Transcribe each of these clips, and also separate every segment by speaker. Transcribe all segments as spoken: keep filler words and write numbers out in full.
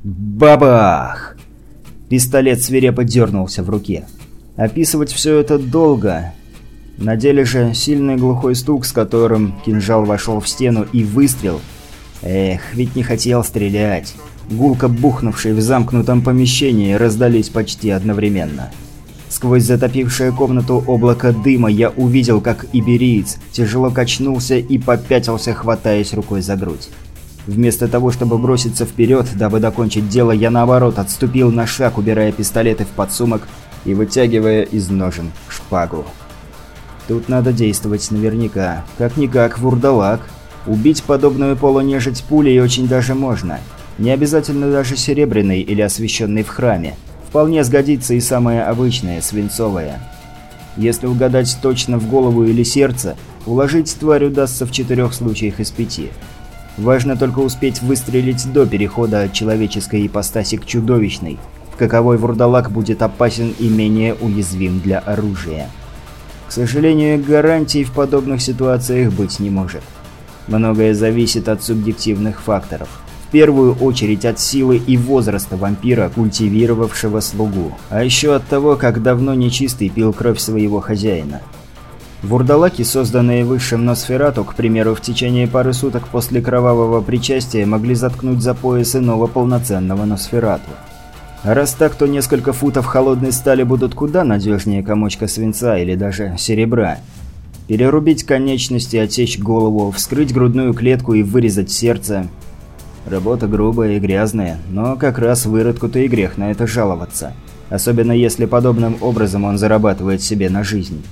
Speaker 1: Бабах! Пистолет свирепо дернулся в руке. Описывать все это долго. На деле же сильный глухой стук, с которым кинжал вошел в стену, и выстрел. Эх, ведь не хотел стрелять. Гулко бухнувшие в замкнутом помещении раздались почти одновременно. Сквозь затопившее комнату облако дыма я увидел, как ибериец тяжело качнулся и попятился, хватаясь рукой за грудь. Вместо того, чтобы броситься вперед, дабы докончить дело, я наоборот отступил на шаг, убирая пистолеты в подсумок и вытягивая из ножен шпагу. Тут надо действовать наверняка. Как-никак вурдалак. Убить подобную полунежить пулей очень даже можно. Не обязательно даже серебряный или освященный в храме. Вполне сгодится и самое обычное, свинцовое. Если угадать точно в голову или сердце, уложить тварь удастся в четырех случаях из пяти. Важно только успеть выстрелить до перехода от человеческой ипостаси к чудовищной, в каковой вурдалак будет опасен и менее уязвим для оружия. К сожалению, гарантий в подобных ситуациях быть не может. Многое зависит от субъективных факторов. В первую очередь от силы и возраста вампира, культивировавшего слугу. А еще от того, как давно нечистый пил кровь своего хозяина. Вурдалаки, созданные высшим Носферату, к примеру, в течение пары суток после кровавого причастия, могли заткнуть за пояс иного полноценного Носферату. А раз так, то несколько футов холодной стали будут куда надежнее комочка свинца или даже серебра. Перерубить конечности, отсечь голову, вскрыть грудную клетку и вырезать сердце. Работа грубая и грязная, но как раз выродку-то и грех на это жаловаться. Особенно если подобным образом он зарабатывает себе на жизнь.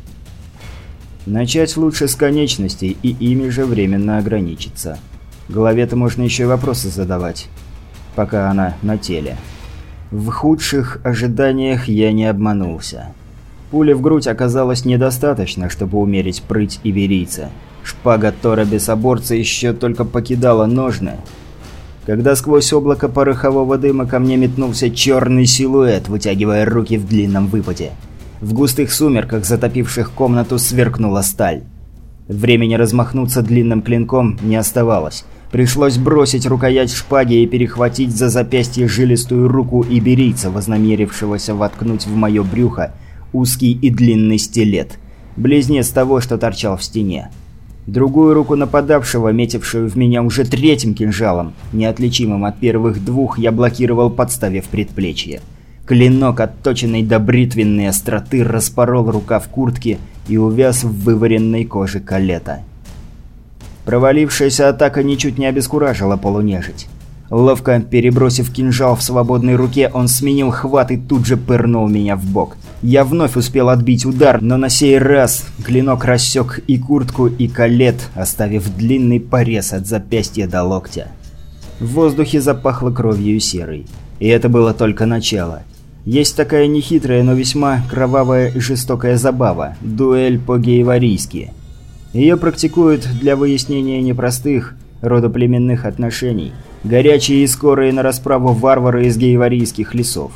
Speaker 1: Начать лучше с конечностей и ими же временно ограничиться. Голове-то можно еще вопросы задавать, пока она на теле. В худших ожиданиях я не обманулся. Пули в грудь оказалось недостаточно, чтобы умерить прыть иберийца. Шпага Тора Бесоборца еще только покидала ножны, когда сквозь облако порохового дыма ко мне метнулся черный силуэт, вытягивая руки в длинном выпаде. В густых сумерках, затопивших комнату, сверкнула сталь. Времени размахнуться длинным клинком не оставалось. Пришлось бросить рукоять шпаги и перехватить за запястье жилистую руку иберийца, вознамерившегося воткнуть в мое брюхо узкий и длинный стилет, близнец того, что торчал в стене. Другую руку нападавшего, метившую в меня уже третьим кинжалом, неотличимым от первых двух, я блокировал, подставив предплечье. Клинок, отточенный до бритвенной остроты, распорол рукав куртки и увяз в вываренной коже калета. Провалившаяся атака ничуть не обескуражила полунежить. Ловко перебросив кинжал в свободной руке, он сменил хват и тут же пырнул меня в бок. Я вновь успел отбить удар, но на сей раз клинок рассек и куртку, и калет, оставив длинный порез от запястья до локтя. В воздухе запахло кровью и серой. И это было только начало. Есть такая нехитрая, но весьма кровавая и жестокая забава – дуэль по-гейварийски. Ее практикуют для выяснения непростых родоплеменных отношений, горячие и скорые на расправу варвары из гейварийских лесов.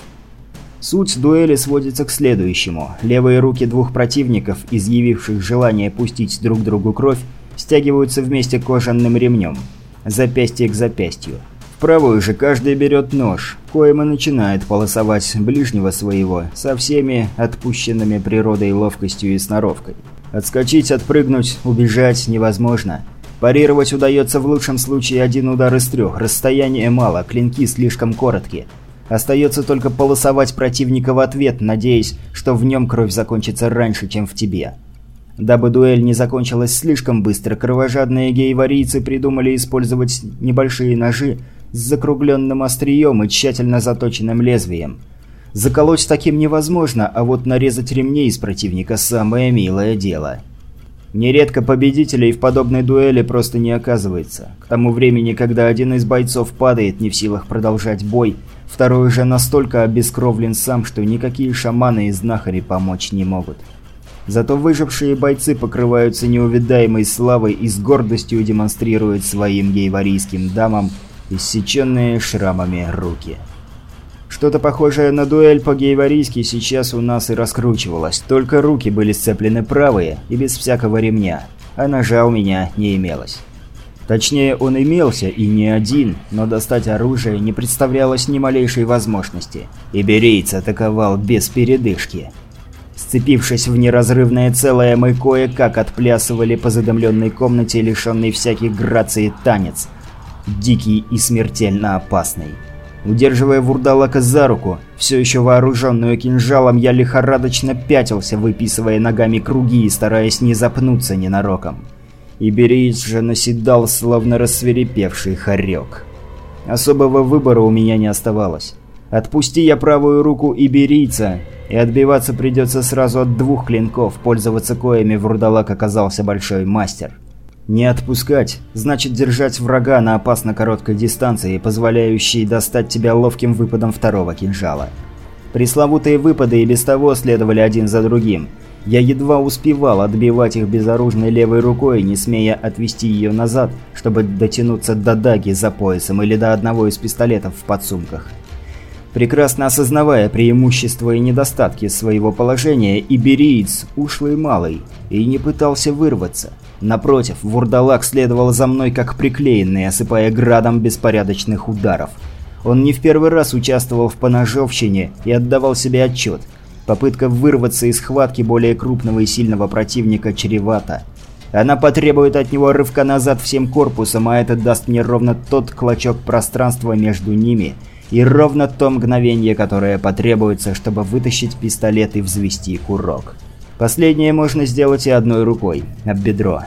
Speaker 1: Суть дуэли сводится к следующему. Левые руки двух противников, изъявивших желание пустить друг другу кровь, стягиваются вместе кожаным ремнем, запястье к запястью. В правую же каждый берет нож, коим и начинает полосовать ближнего своего со всеми отпущенными природой ловкостью и сноровкой. Отскочить, отпрыгнуть, убежать невозможно. Парировать удается в лучшем случае один удар из трех, расстояние мало, клинки слишком короткие. Остается только полосовать противника в ответ, надеясь, что в нем кровь закончится раньше, чем в тебе. Дабы дуэль не закончилась слишком быстро, кровожадные гейварийцы придумали использовать небольшие ножи с закругленным острием и тщательно заточенным лезвием. Заколоть таким невозможно, а вот нарезать ремней из противника – самое милое дело. Нередко победителей в подобной дуэли просто не оказывается. К тому времени, когда один из бойцов падает не в силах продолжать бой, второй же настолько обескровлен сам, что никакие шаманы и знахари помочь не могут. Зато выжившие бойцы покрываются неувидаемой славой и с гордостью демонстрируют своим гейварийским дамам иссеченные шрамами руки. Что-то похожее на дуэль по-гейварийски сейчас у нас и раскручивалось, только руки были сцеплены правые и без всякого ремня, а ножа у меня не имелось. Точнее, он имелся и не один, но достать оружие не представлялось ни малейшей возможности. Иберийц атаковал без передышки. Сцепившись в неразрывное целое, мы кое-как отплясывали по задымленной комнате, лишенной всяких граций танец. Дикий и смертельно опасный. Удерживая вурдалака за руку, все еще вооруженную кинжалом, я лихорадочно пятился, выписывая ногами круги и стараясь не запнуться ненароком. Ибериец же наседал, словно рассвирепевший хорек. Особого выбора у меня не оставалось. Отпусти я правую руку иберийца, и отбиваться придется сразу от двух клинков, пользоваться коими вурдалак оказался большой мастер. Не отпускать – значит держать врага на опасно короткой дистанции, позволяющей достать тебя ловким выпадом второго кинжала. Пресловутые выпады и без того следовали один за другим. Я едва успевал отбивать их безоружной левой рукой, не смея отвести ее назад, чтобы дотянуться до даги за поясом или до одного из пистолетов в подсумках. Прекрасно осознавая преимущества и недостатки своего положения, ибериец ушлый малый и не пытался вырваться. Напротив, вурдалак следовал за мной как приклеенный, осыпая градом беспорядочных ударов. Он не в первый раз участвовал в поножовщине и отдавал себе отчет. Попытка вырваться из схватки более крупного и сильного противника чревата. Она потребует от него рывка назад всем корпусом, а это даст мне ровно тот клочок пространства между ними и ровно то мгновение, которое потребуется, чтобы вытащить пистолет и взвести курок. Последнее можно сделать и одной рукой, об бедро.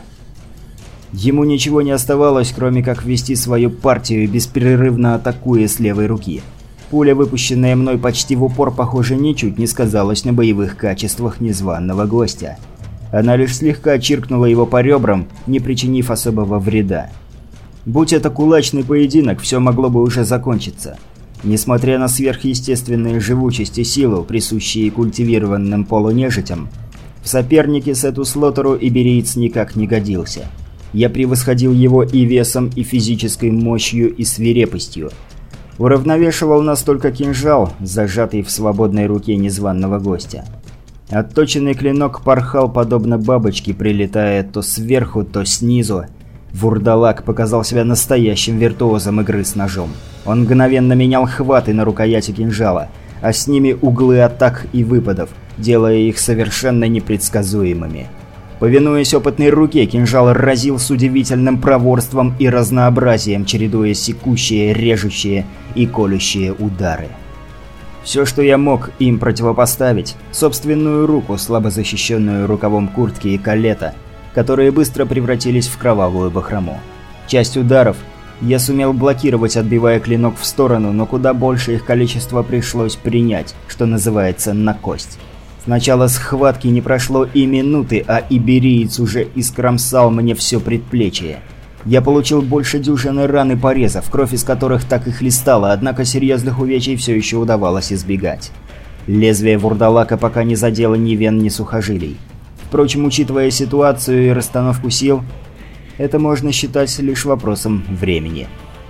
Speaker 1: Ему ничего не оставалось, кроме как вести свою партию, беспрерывно атакуя с левой руки. Пуля, выпущенная мной почти в упор, похоже, ничуть не сказалась на боевых качествах незваного гостя. Она лишь слегка чиркнула его по ребрам, не причинив особого вреда. Будь это кулачный поединок, все могло бы уже закончиться. Несмотря на сверхъестественную живучесть и силу, присущие культивированным полунежитям, в сопернике Сету Слотеру ибериец никак не годился. Я превосходил его и весом, и физической мощью, и свирепостью. Уравновешивал нас только кинжал, зажатый в свободной руке незваного гостя. Отточенный клинок порхал подобно бабочке, прилетая то сверху, то снизу. Вурдалак показал себя настоящим виртуозом игры с ножом. Он мгновенно менял хваты на рукояти кинжала, а с ними углы атак и выпадов, делая их совершенно непредсказуемыми. Повинуясь опытной руке, кинжал разил с удивительным проворством и разнообразием, чередуя секущие, режущие и колющие удары. Все, что я мог им противопоставить – собственную руку, слабо защищенную рукавом куртки и калета, которые быстро превратились в кровавую бахрому. Часть ударов я сумел блокировать, отбивая клинок в сторону, но куда больше их количество пришлось принять, что называется, на кость. С начала схватки не прошло и минуты, а ибериец уже искромсал мне все предплечье. Я получил больше дюжины ран и порезов, кровь из которых так и хлестала, однако серьезных увечий все еще удавалось избегать. Лезвие вурдалака пока не задело ни вен, ни сухожилий. Впрочем, учитывая ситуацию и расстановку сил, это можно считать лишь вопросом времени.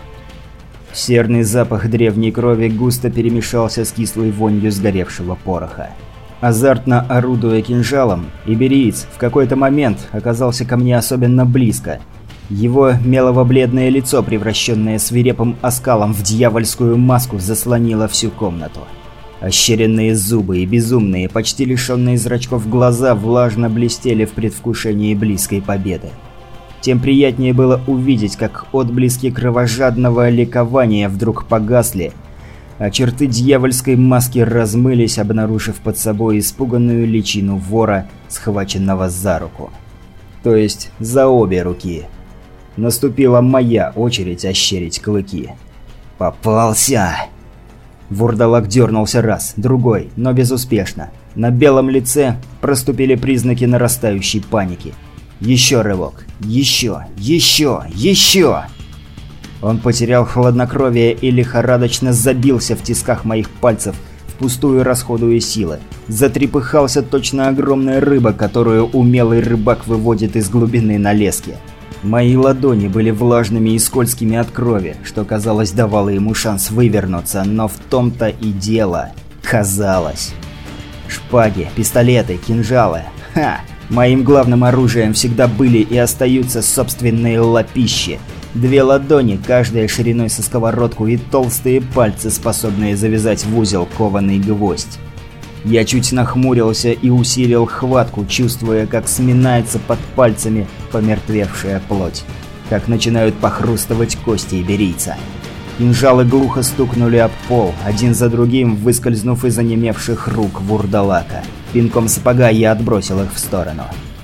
Speaker 1: Серный запах древней крови густо перемешался с кислой вонью сгоревшего пороха. Азартно орудуя кинжалом, ибериец в какой-то момент оказался ко мне особенно близко. Его мелово-бледное лицо, превращенное свирепым оскалом в дьявольскую маску, заслонило всю комнату. Ощеренные зубы и безумные, почти лишенные зрачков глаза влажно блестели в предвкушении близкой победы. Тем приятнее было увидеть, как отблески кровожадного ликования вдруг погасли, а черты дьявольской маски размылись, обнаружив под собой испуганную личину вора, схваченного за руку. То есть за обе руки. Наступила моя очередь ощерить клыки. «Попался!» Вурдалак дернулся раз, другой, но безуспешно. На белом лице проступили признаки нарастающей паники. Еще рывок. Еще, еще, еще! Он потерял хладнокровие и лихорадочно забился в тисках моих пальцев, впустую расходуя силы. Затрепыхался точно огромная рыба, которую умелый рыбак выводит из глубины на леске. Мои ладони были влажными и скользкими от крови, что, казалось, давало ему шанс вывернуться, но в том-то и дело. Казалось. Шпаги, пистолеты, кинжалы. Ха! Моим главным оружием всегда были и остаются собственные лапищи. Две ладони, каждая шириной со сковородку, и толстые пальцы, способные завязать в узел кованый гвоздь. Я чуть нахмурился и усилил хватку, чувствуя, как сминается под пальцами помертвевшая плоть, как начинают похрустывать кости иберийца. Кинжалы глухо стукнули об пол, один за другим выскользнув из онемевших рук вурдалака. Пинком сапога я отбросил их в сторону.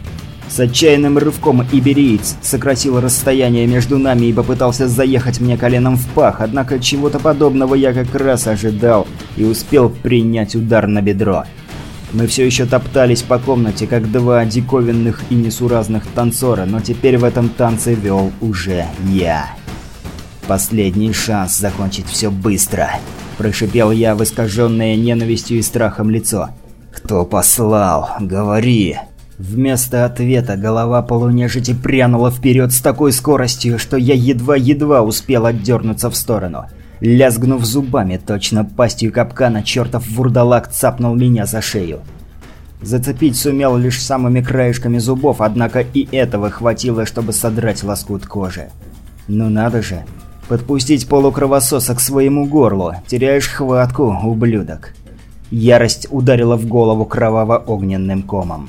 Speaker 1: С отчаянным рывком ибериец сократил расстояние между нами и попытался заехать мне коленом в пах, однако чего-то подобного я как раз ожидал и успел принять удар на бедро. Мы все еще топтались по комнате, как два диковинных и несуразных танцора, но теперь в этом танце вел уже я. «Последний шанс закончить все быстро», – прошипел я в искаженное ненавистью и страхом лицо. «Кто послал? Говори!» Вместо ответа голова полунежити прянула вперед с такой скоростью, что я едва-едва успел отдернуться в сторону. Лязгнув зубами, точно пастью капкана, чертов вурдалак цапнул меня за шею. Зацепить сумел лишь самыми краешками зубов, однако и этого хватило, чтобы содрать лоскут кожи. Ну надо же, подпустить полукровососа к своему горлу, теряешь хватку, ублюдок. Ярость ударила в голову кроваво-огненным комом.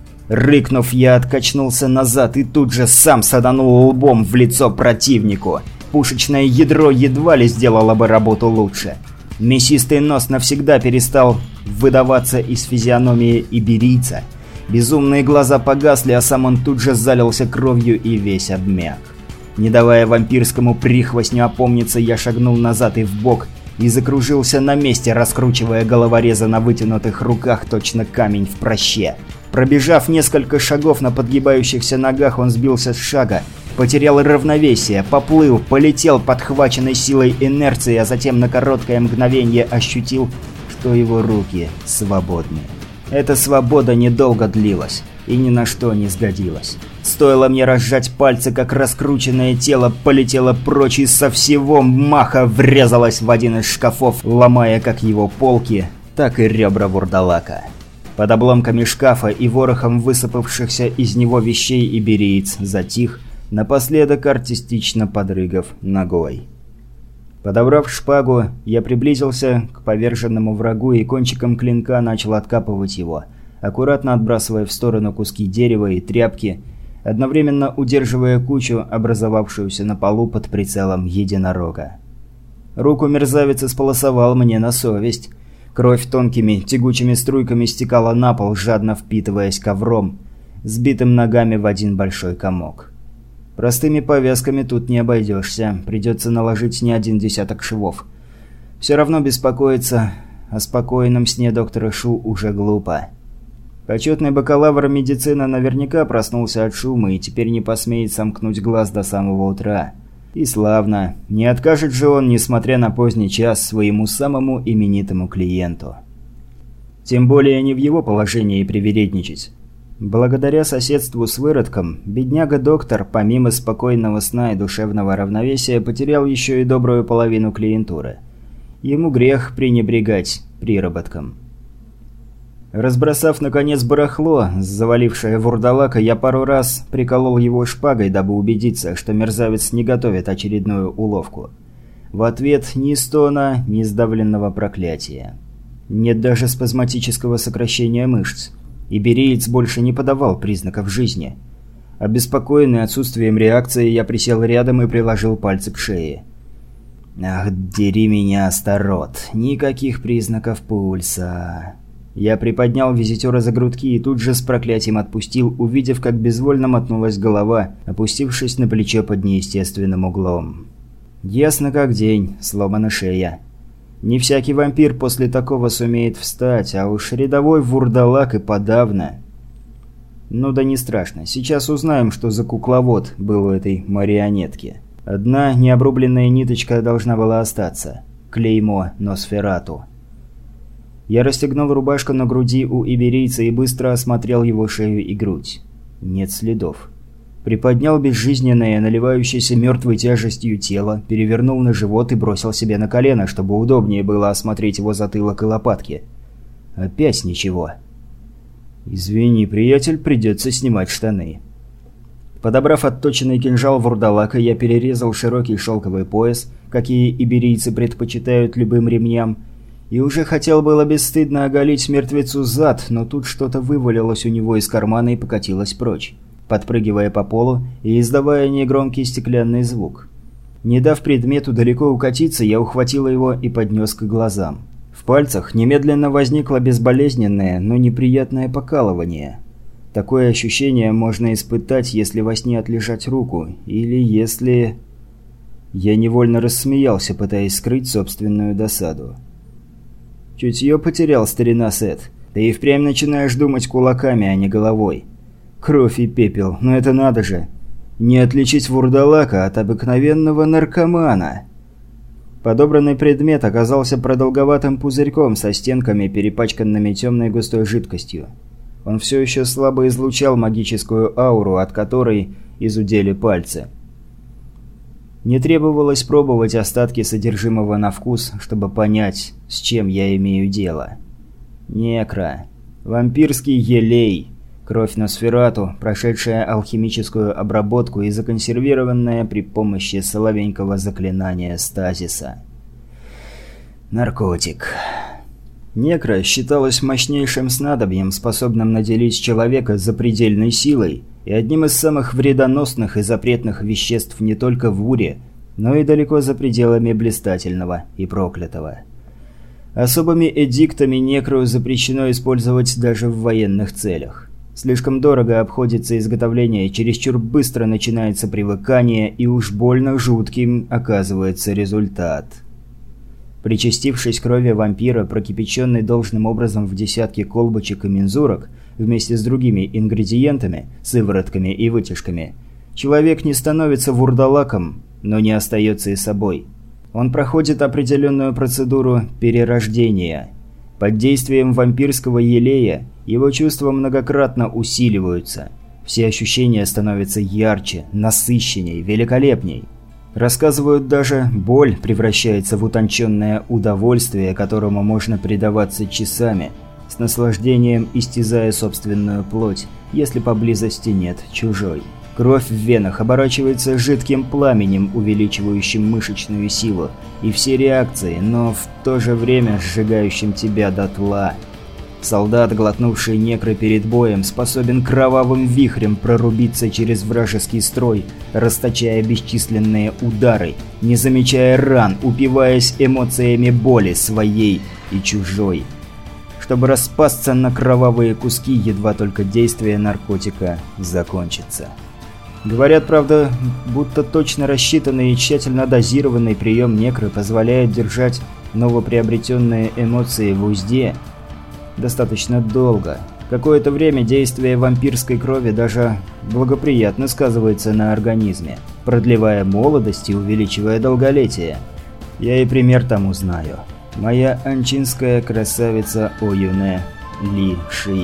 Speaker 1: Рыкнув, я откачнулся назад и тут же сам саданул лбом в лицо противнику. Пушечное ядро едва ли сделало бы работу лучше. Мясистый нос навсегда перестал выдаваться из физиономии иберийца. Безумные глаза погасли, а сам он тут же залился кровью и весь обмяк. Не давая вампирскому прихвостню опомниться, я шагнул назад и вбок и закружился на месте, раскручивая головореза на вытянутых руках, точно камень в проще. Пробежав несколько шагов на подгибающихся ногах, он сбился с шага, потерял равновесие, поплыл, полетел подхваченной силой инерции, а затем на короткое мгновение ощутил, что его руки свободны. Эта свобода недолго длилась и ни на что не сгодилась. Стоило мне разжать пальцы, как раскрученное тело полетело прочь и со всего маха врезалось в один из шкафов, ломая как его полки, так и ребра вурдалака. Под обломками шкафа и ворохом высыпавшихся из него вещей ибериец затих, напоследок артистично подрыгав ногой. Подобрав шпагу, я приблизился к поверженному врагу и кончиком клинка начал откапывать его, аккуратно отбрасывая в сторону куски дерева и тряпки, одновременно удерживая кучу, образовавшуюся на полу под прицелом единорога. Руку мерзавец исполосовал мне на совесть. Кровь тонкими, тягучими струйками стекала на пол, жадно впитываясь ковром, сбитым ногами в один большой комок. Простыми повязками тут не обойдешься, придется наложить не один десяток швов. Все равно беспокоиться о спокойном сне доктора Шу уже глупо. Почетный бакалавр медицины наверняка проснулся от шума и теперь не посмеет сомкнуть глаз до самого утра. И славно. Не откажет же он, несмотря на поздний час, своему самому именитому клиенту. Тем более не в его положении привередничать. Благодаря соседству с выродком, бедняга-доктор, помимо спокойного сна и душевного равновесия, потерял еще и добрую половину клиентуры. Ему грех пренебрегать приработком. Разбросав, наконец, барахло, завалившее вурдалака, я пару раз приколол его шпагой, дабы убедиться, что мерзавец не готовит очередную уловку. В ответ ни стона, ни сдавленного проклятия. Нет даже спазматического сокращения мышц. Ибериец больше не подавал признаков жизни. Обеспокоенный отсутствием реакции, я присел рядом и приложил пальцы к шее. «Ах, дери меня, Астарот! Никаких признаков пульса!» Я приподнял визитера за грудки и тут же с проклятием отпустил, увидев, как безвольно мотнулась голова, опустившись на плечо под неестественным углом. Ясно как день, сломана шея. Не всякий вампир после такого сумеет встать, а уж рядовой вурдалак и подавно. Ну да не страшно, сейчас узнаем, что за кукловод был у этой марионетки. Одна необрубленная ниточка должна была остаться. Клеймо Носферату. Я расстегнул рубашку на груди у иберийца и быстро осмотрел его шею и грудь. Нет следов. Приподнял безжизненное, наливающееся мертвой тяжестью тело, перевернул на живот и бросил себе на колено, чтобы удобнее было осмотреть его затылок и лопатки. Опять ничего. «Извини, приятель, придется снимать штаны». Подобрав отточенный кинжал вурдалака, я перерезал широкий шелковый пояс, какие иберийцы предпочитают любым ремням, и уже хотел было бесстыдно оголить мертвецу зад, но тут что-то вывалилось у него из кармана и покатилось прочь, подпрыгивая по полу и издавая негромкий стеклянный звук. Не дав предмету далеко укатиться, я ухватил его и поднес к глазам. В пальцах немедленно возникло безболезненное, но неприятное покалывание. Такое ощущение можно испытать, если во сне отлежать руку, или если... Я невольно рассмеялся, пытаясь скрыть собственную досаду. Чутье потерял, старина Сет. Ты и впрямь начинаешь думать кулаками, а не головой. Кровь и пепел, но это надо же. Не отличить вурдалака от обыкновенного наркомана. Подобранный предмет оказался продолговатым пузырьком со стенками, перепачканными темной густой жидкостью. Он все еще слабо излучал магическую ауру, от которой изудели пальцы. Не требовалось пробовать остатки содержимого на вкус, чтобы понять, с чем я имею дело. Некро. Вампирский елей. Кровь Носферату, прошедшая алхимическую обработку и законсервированная при помощи соловенького заклинания стазиса. Наркотик. Некро считалось мощнейшим снадобьем, способным наделить человека запредельной силой и одним из самых вредоносных и запретных веществ не только в Уре, но и далеко за пределами блистательного и проклятого. Особыми эдиктами некру запрещено использовать даже в военных целях. Слишком дорого обходится изготовление, чересчур быстро начинается привыкание, и уж больно жутким оказывается результат. Причастившись крови вампира, прокипяченной должным образом в десятки колбочек и мензурок, вместе с другими ингредиентами, сыворотками и вытяжками, человек не становится вурдалаком, но не остается и собой. Он проходит определенную процедуру перерождения. Под действием вампирского елея его чувства многократно усиливаются. Все ощущения становятся ярче, насыщенней, великолепней. Рассказывают, даже боль превращается в утонченное удовольствие, которому можно предаваться часами, с наслаждением истязая собственную плоть, если поблизости нет чужой. Кровь в венах оборачивается жидким пламенем, увеличивающим мышечную силу, и все реакции, но в то же время сжигающим тебя дотла. Солдат, глотнувший некро перед боем, способен кровавым вихрем прорубиться через вражеский строй, расточая бесчисленные удары, не замечая ран, упиваясь эмоциями боли своей и чужой, чтобы распасться на кровавые куски, едва только действие наркотика закончится. Говорят, правда, будто точно рассчитанный и тщательно дозированный прием некро позволяет держать новоприобретенные эмоции в узде достаточно долго. Какое-то время действие вампирской крови даже благоприятно сказывается на организме, продлевая молодость и увеличивая долголетие. Я и пример тому знаю. Моя анчинская красавица Оюне Ли Ши.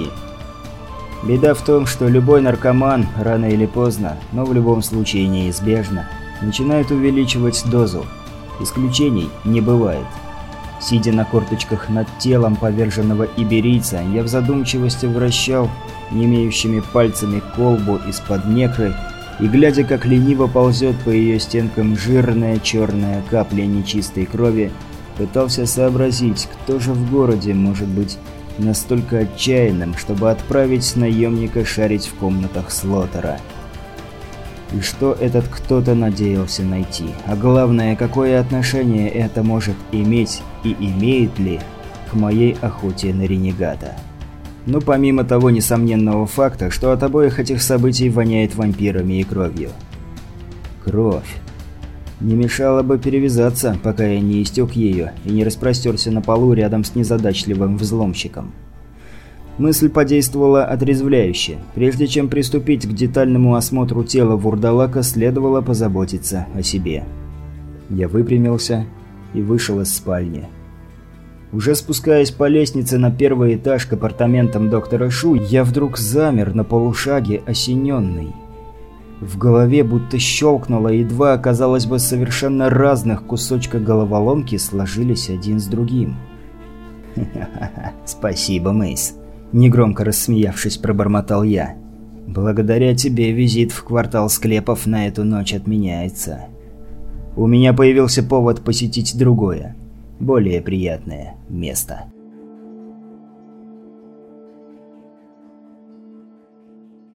Speaker 1: Беда в том, что любой наркоман, рано или поздно, но в любом случае неизбежно, начинает увеличивать дозу. Исключений не бывает. Сидя на корточках над телом поверженного иберийца, я в задумчивости вращал немеющими пальцами колбу из-под некры и, глядя, как лениво ползет по ее стенкам жирная черная капля нечистой крови, пытался сообразить, кто же в городе может быть настолько отчаянным, чтобы отправить наемника шарить в комнатах Слотера. И что этот кто-то надеялся найти, а главное, какое отношение это может иметь и имеет ли к моей охоте на ренегата. Ну, помимо того несомненного факта, что от обоих этих событий воняет вампирами и кровью. Кровь. Не мешало бы перевязаться, пока я не истек ею и не распростерся на полу рядом с незадачливым взломщиком. Мысль подействовала отрезвляюще. Прежде чем приступить к детальному осмотру тела вурдалака, следовало позаботиться о себе. Я выпрямился и вышел из спальни. Уже спускаясь по лестнице на первый этаж к апартаментам доктора Шу, я вдруг замер на полушаге, осененный. В голове будто щелкнуло, и два, казалось бы, совершенно разных кусочка головоломки сложились один с другим. «Ха-ха-ха, спасибо, Мэйс», — негромко рассмеявшись, пробормотал я. Благодаря тебе визит в квартал склепов на эту ночь отменяется. У меня появился повод посетить другое, более приятное место.